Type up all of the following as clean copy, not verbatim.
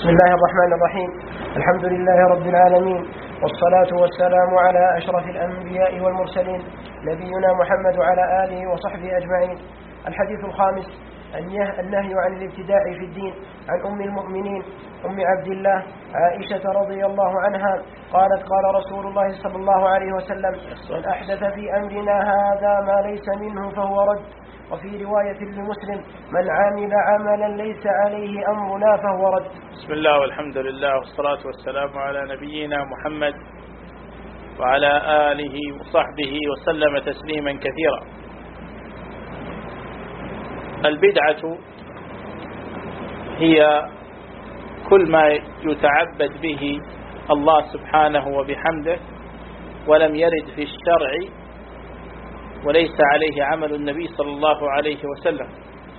بسم الله الرحمن الرحيم. الحمد لله رب العالمين، والصلاة والسلام على أشرف الأنبياء والمرسلين، نبينا محمد وعلى آله وصحبه أجمعين. الحديث الخامس: النهي عن الابتداع في الدين. عن أم المؤمنين أم عبد الله عائشة رضي الله عنها قالت: قال رسول الله صلى الله عليه وسلم: من أحدث في أمرنا هذا ما ليس منه فهو رد. وفي رواية لمسلم: من عمل عملا ليس عليه أمرنا فهو رد. بسم الله والحمد لله والصلاة والسلام على نبينا محمد وعلى آله وصحبه وسلم تسليما كثيرا. البدعة هي كل ما يتعبد به الله سبحانه وبحمده ولم يرد في الشرع وليس عليه عمل النبي صلى الله عليه وسلم.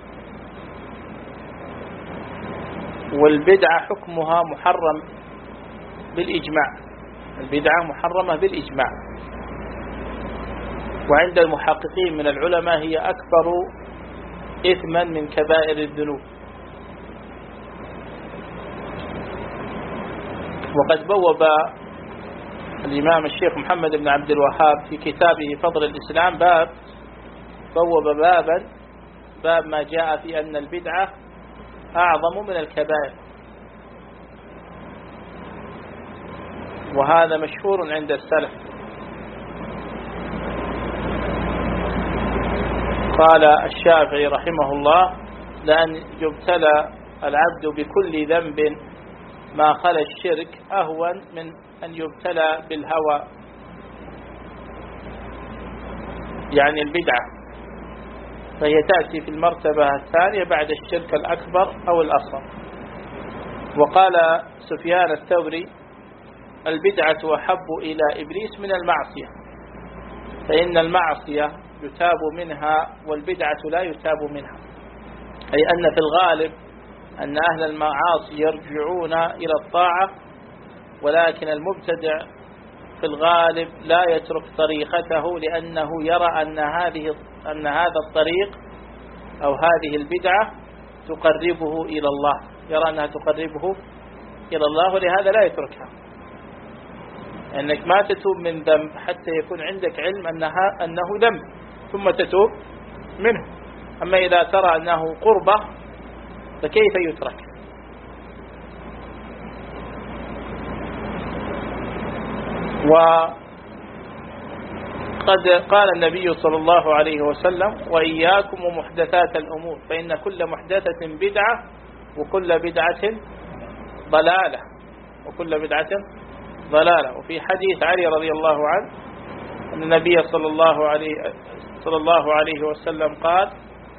والبدعة حكمها محرم بالإجماع، البدعة محرمة بالإجماع. وعند المحققين من العلماء هي أكبر إثما من كبائر الذنوب. وقد بوب الإمام الشيخ محمد بن عبد الوهاب في كتابه فضل الإسلام بوب باب ما جاء في أن البدعة أعظم من الكبائر، وهذا مشهور عند السلف. قال الشافعي رحمه الله: لأن يبتلى العبد بكل ذنب ما خلا الشرك أهون من أن يبتلى بالهوى، يعني البدعة، فهي تأتي في المرتبة الثانية بعد الشرك الأكبر أو الأصغر. وقال سفيان الثوري: البدعة أحب إلى إبليس من المعصية، فإن المعصية يتاب منها والبدعة لا يتاب منها، أي أن في الغالب أن أهل المعاصي يرجعون إلى الطاعة، ولكن المبتدع في الغالب لا يترك طريقته، لأنه يرى أن هذا الطريق أو هذه البدعة تقربه إلى الله، يرى أنها تقربه إلى الله، ولهذا لا يتركها. أنك ما تتوب من ذنب حتى يكون عندك علم أنه ذنب ثم تتوب منه. أما إذا ترى أنه قربة فكيف يترك؟ وقد قال النبي صلى الله عليه وسلم: وإياكم ومحدثات الأمور فإن كل محدثة بدعة وكل بدعة ضلالة وكل بدعة ضلالة. وفي حديث علي رضي الله عنه أن النبي صلى الله عليه وسلم قال: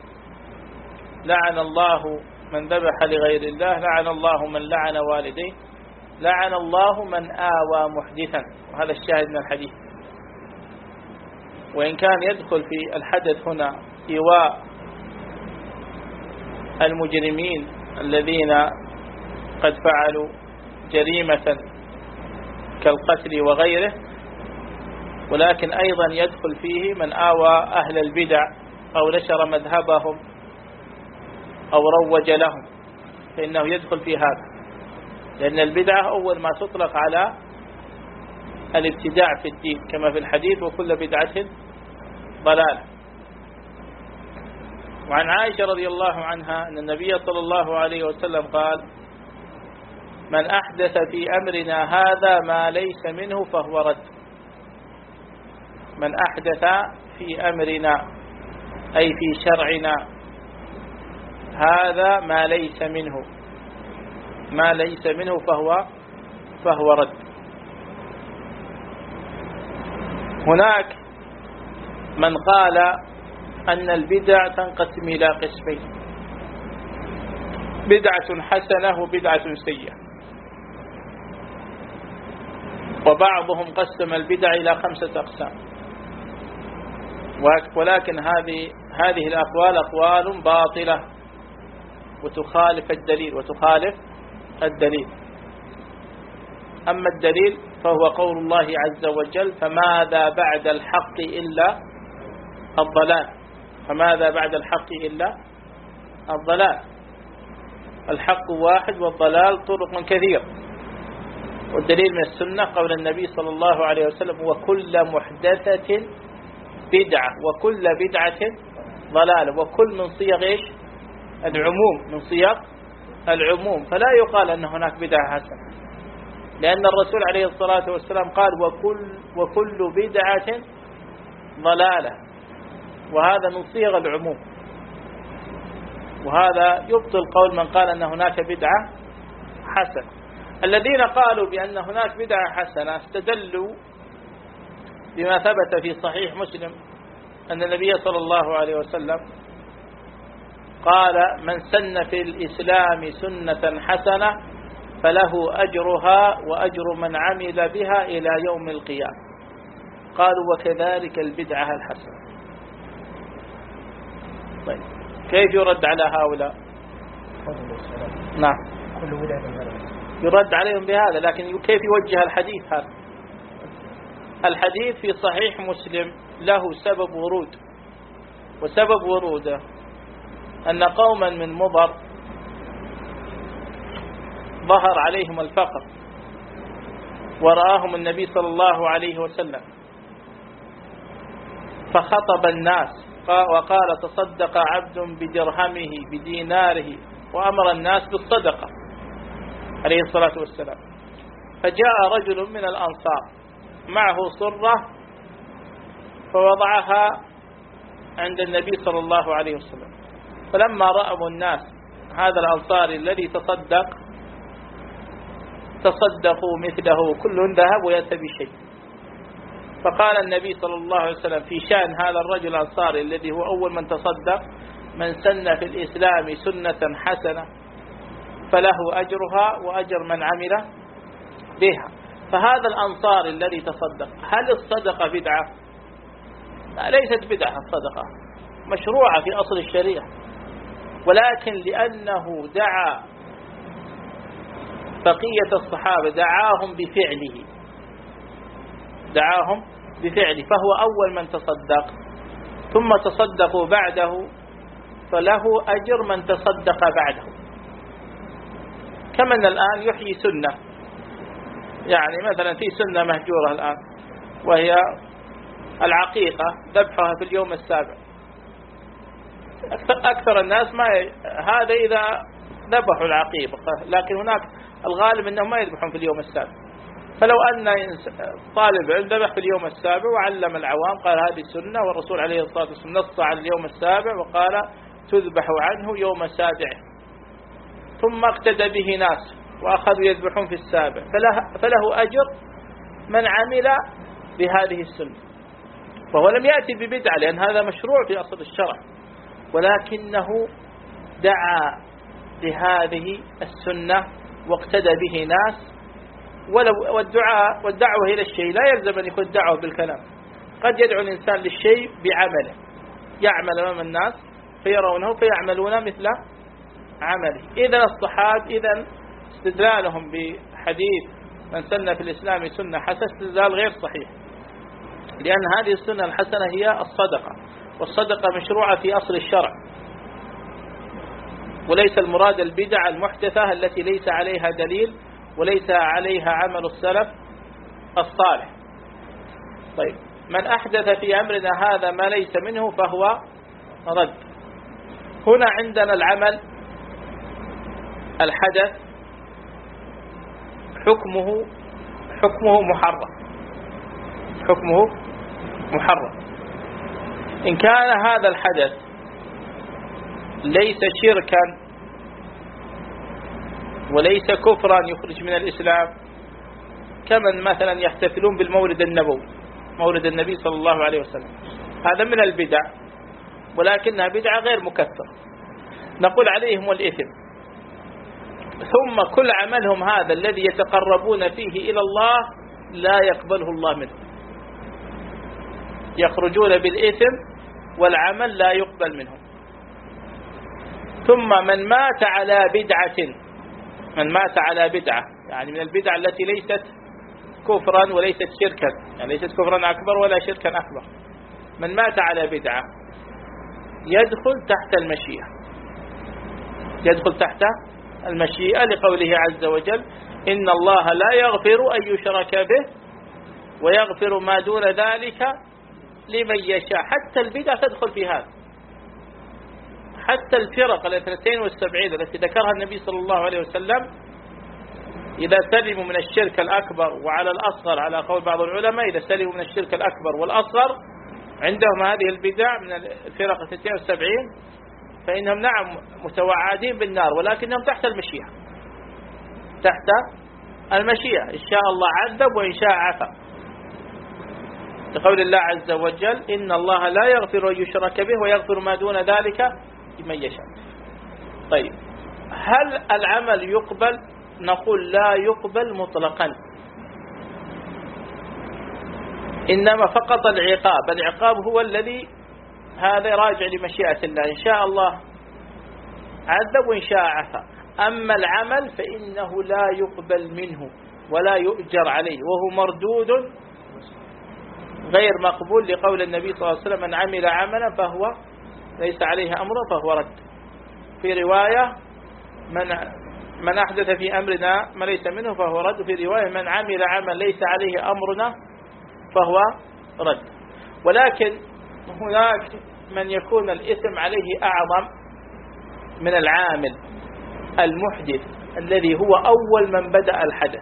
لعن الله من ذبح لغير الله، لعن الله من لعن والديه، لعن الله من آوى محدثا. وهذا الشاهد من الحديث. وإن كان يدخل في الحدث هنا إيواء المجرمين الذين قد فعلوا جريمة كالقتل وغيره، ولكن أيضا يدخل فيه من آوى أهل البدع أو نشر مذهبهم أو روج لهم، فإنه يدخل في هذا، لأن البدعة أول ما تطلق على الابتداع في الدين، كما في الحديث: وكل بدعة ضلالة. وعن عائشة رضي الله عنها أن النبي صلى الله عليه وسلم قال: من أحدث في أمرنا هذا ما ليس منه فهو رد. من أحدث في أمرنا أي في شرعنا هذا ما ليس منه فهو رد. هناك من قال أن البدع تنقسم إلى قسمين: بدعة حسنة وبدعة سيئة. وبعضهم قسم البدع إلى 5 أقسام، ولكن هذه الأقوال أقوال باطلة وتخالف الدليل. أما الدليل فهو قول الله عز وجل: فماذا بعد الحق إلا الضلال. الحق واحد والضلال طرق كثير. والدليل من السنة قول النبي صلى الله عليه وسلم: وكل محدثة بدعة وكل بدعة ضلالة. وكل من صيغ إيش؟ العموم، من صيغ العموم. فلا يقال أن هناك بدعة حسنة، لأن الرسول عليه الصلاة والسلام قال: وكل بدعة ضلالة، وهذا من صيغ العموم. وهذا يبطل قول من قال أن هناك بدعة حسنة. الذين قالوا بأن هناك بدعة حسنة استدلوا بما ثبت في صحيح مسلم أن النبي صلى الله عليه وسلم قال: من سن في الإسلام سنة حسنة فله أجرها وأجر من عمل بها إلى يوم القيامة. قالوا: وكذلك البدعة الحسنة. طيب، كيف يرد على هؤلاء؟ نعم، يرد عليهم بهذا، لكن كيف يوجه الحديث هذا؟ الحديث في صحيح مسلم له سبب ورود، وسبب وروده أن قوما من مضر ظهر عليهم الفقر ورآهم النبي صلى الله عليه وسلم، فخطب الناس وقال: تصدق عبد بدرهمه بديناره، وأمر الناس بالصدقة عليه الصلاة والسلام. فجاء رجل من الأنصار معه صرة فوضعها عند النبي صلى الله عليه وسلم، فلما رأوا الناس هذا الأنصاري الذي تصدقوا مثله، كل ذهب ويأتي بشيء. فقال النبي صلى الله عليه وسلم في شأن هذا الرجل الأنصاري الذي هو أول من تصدق: من سن في الإسلام سنة حسنة فله أجرها وأجر من عمل بها. فهذا الأنصاري الذي تصدق، هل الصدقة بدعة؟ لا، ليست بدعة. الصدقة مشروعة في أصل الشريعة، ولكن لأنه دعا بقية الصحابة، دعاهم بفعله، فهو أول من تصدق، ثم تصدقوا بعده، فله أجر من تصدق بعده. كمن الآن يحيي سنة، يعني مثلا في سنة مهجورة الآن وهي العقيقة، ذبحها في اليوم السابع. أكثر الناس هذا إذا ذبحوا العقيقة، لكن هناك الغالب أنهم ما يذبحون في اليوم السابع. فلو أن طالب علم ذبح في اليوم السابع وعلم العوام قال هذه سنة، والرسول عليه الصلاة والسلام نص على اليوم السابع وقال: تذبح عنه يوم سابعه، ثم اقتدى به ناس وأخذوا يذبحون في السابع، فله أجر من عمل بهذه السنة. فهو لم يأتي ببدعة، لأن هذا مشروع في أصل الشرع، ولكنه دعا لهذه السنة واقتدى به ناس. والدعوة إلى الشيء لا يلزم أن يكون دعوة بالكلام، قد يدعو الإنسان للشيء بعمله، يعمل أمام الناس فيرونه فيعملون مثل عمله. إذا الصحابة استدلالهم بحديث من سن في الإسلام سنة حسنة استدلال غير صحيح، لأن هذه السنة الحسنة هي الصدقة، والصدقة مشروعة في أصل الشرع، وليس المراد البدع المحدثة التي ليس عليها دليل وليس عليها عمل السلف الصالح. طيب، من أحدث في أمرنا هذا ما ليس منه فهو رد. هنا عندنا العمل، الحدث حكمه محرم. إن كان هذا الحدث ليس شركا وليس كفرا يخرج من الإسلام، كمن مثلا يحتفلون بالمولد النبوي، مولد النبي صلى الله عليه وسلم، هذا من البدع ولكنها بدعة غير مكفرة، نقول عليهم الإثم. ثم كل عملهم هذا الذي يتقربون فيه إلى الله لا يقبله الله منه، يخرجون بالإثم والعمل لا يقبل منهم. ثم من مات على بدعة، يعني من البدع التي ليست كفرا وليست شركا، يعني ليست كفرا أكبر ولا شركا أكبر، من مات على بدعة يدخل تحت المشيئة، يدخل تحت المشيئة لقوله عز وجل إن الله لا يغفر أن يشرك به ويغفر ما دون ذلك لمن يشاء. حتى البدع تدخل في هذا، حتى الفرق 72 التي ذكرها النبي صلى الله عليه وسلم إذا سلموا من الشرك الأكبر وعلى الأصغر على قول بعض العلماء، إذا سلموا من الشرك الأكبر والأصغر عندهم هذه البدع من الفرق 72 فإنهم نعم متوعدين بالنار، ولكنهم تحت المشيئة، تحت المشيئة، إن شاء الله عذب وإن شاء عفا، لقول الله عز وجل إن الله لا يغفر أن يشرك به ويغفر ما دون ذلك لمن يشاء. طيب، هل العمل يقبل؟ نقول لا يقبل مطلقا، إنما فقط العقاب. العقاب هو الذي هذا راجع لمشيئة الله، إن شاء الله عذب وإن شاء عفا. أما العمل فإنه لا يقبل منه ولا يؤجر عليه، وهو مردود غير مقبول، لقول النبي صلى الله عليه وسلم من عمل عملا فهو ليس عليه أمره فهو رد. في رواية من أحدث في أمرنا ما ليس منه فهو رد. في رواية من عمل عملا ليس عليه أمرنا فهو رد. ولكن هناك من يكون الإثم عليه أعظم من العامل المحدث الذي هو أول من بدأ الحدث.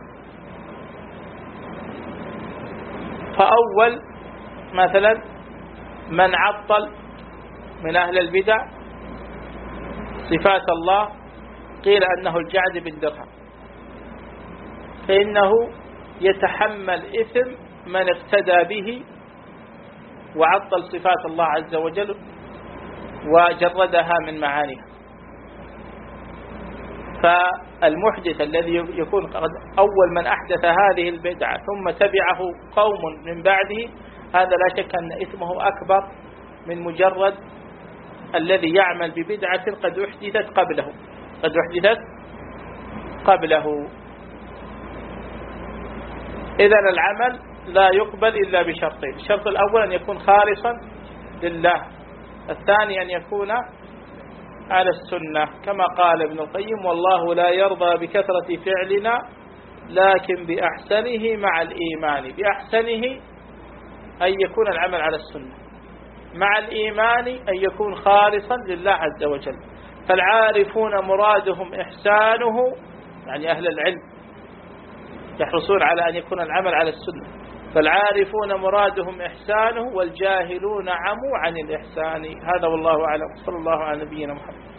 فأول مثلا من عطل من أهل البدع صفات الله قيل أنه الجعد بن درهم، فإنه يتحمل إثم من اقتدى به وعطل صفات الله عز وجل وجردها من معانيها. فالمحدث الذي يكون قد أول من أحدث هذه البدعة ثم تبعه قوم من بعده، هذا لا شك أن إثمه أكبر من مجرد الذي يعمل ببدعة قد أحدثت قبله. إذن العمل لا يقبل إلا بشرطين: الشرط الأول أن يكون خالصا لله، الثاني أن يكون على السنة، كما قال ابن القيم والله لا يرضى بكثرة فعلنا لكن بأحسنه مع الإيمان. بأحسنه أن يكون العمل على السنة، مع الإيمان أن يكون خالصا لله عز وجل. فالعارفون مرادهم إحسانه، يعني أهل العلم يحرصون على أن يكون العمل على السنة، فالعارفون مرادهم إحسانه والجاهلون عموا عن الإحسان. هذا والله أعلم. صلى الله على نبينا محمد.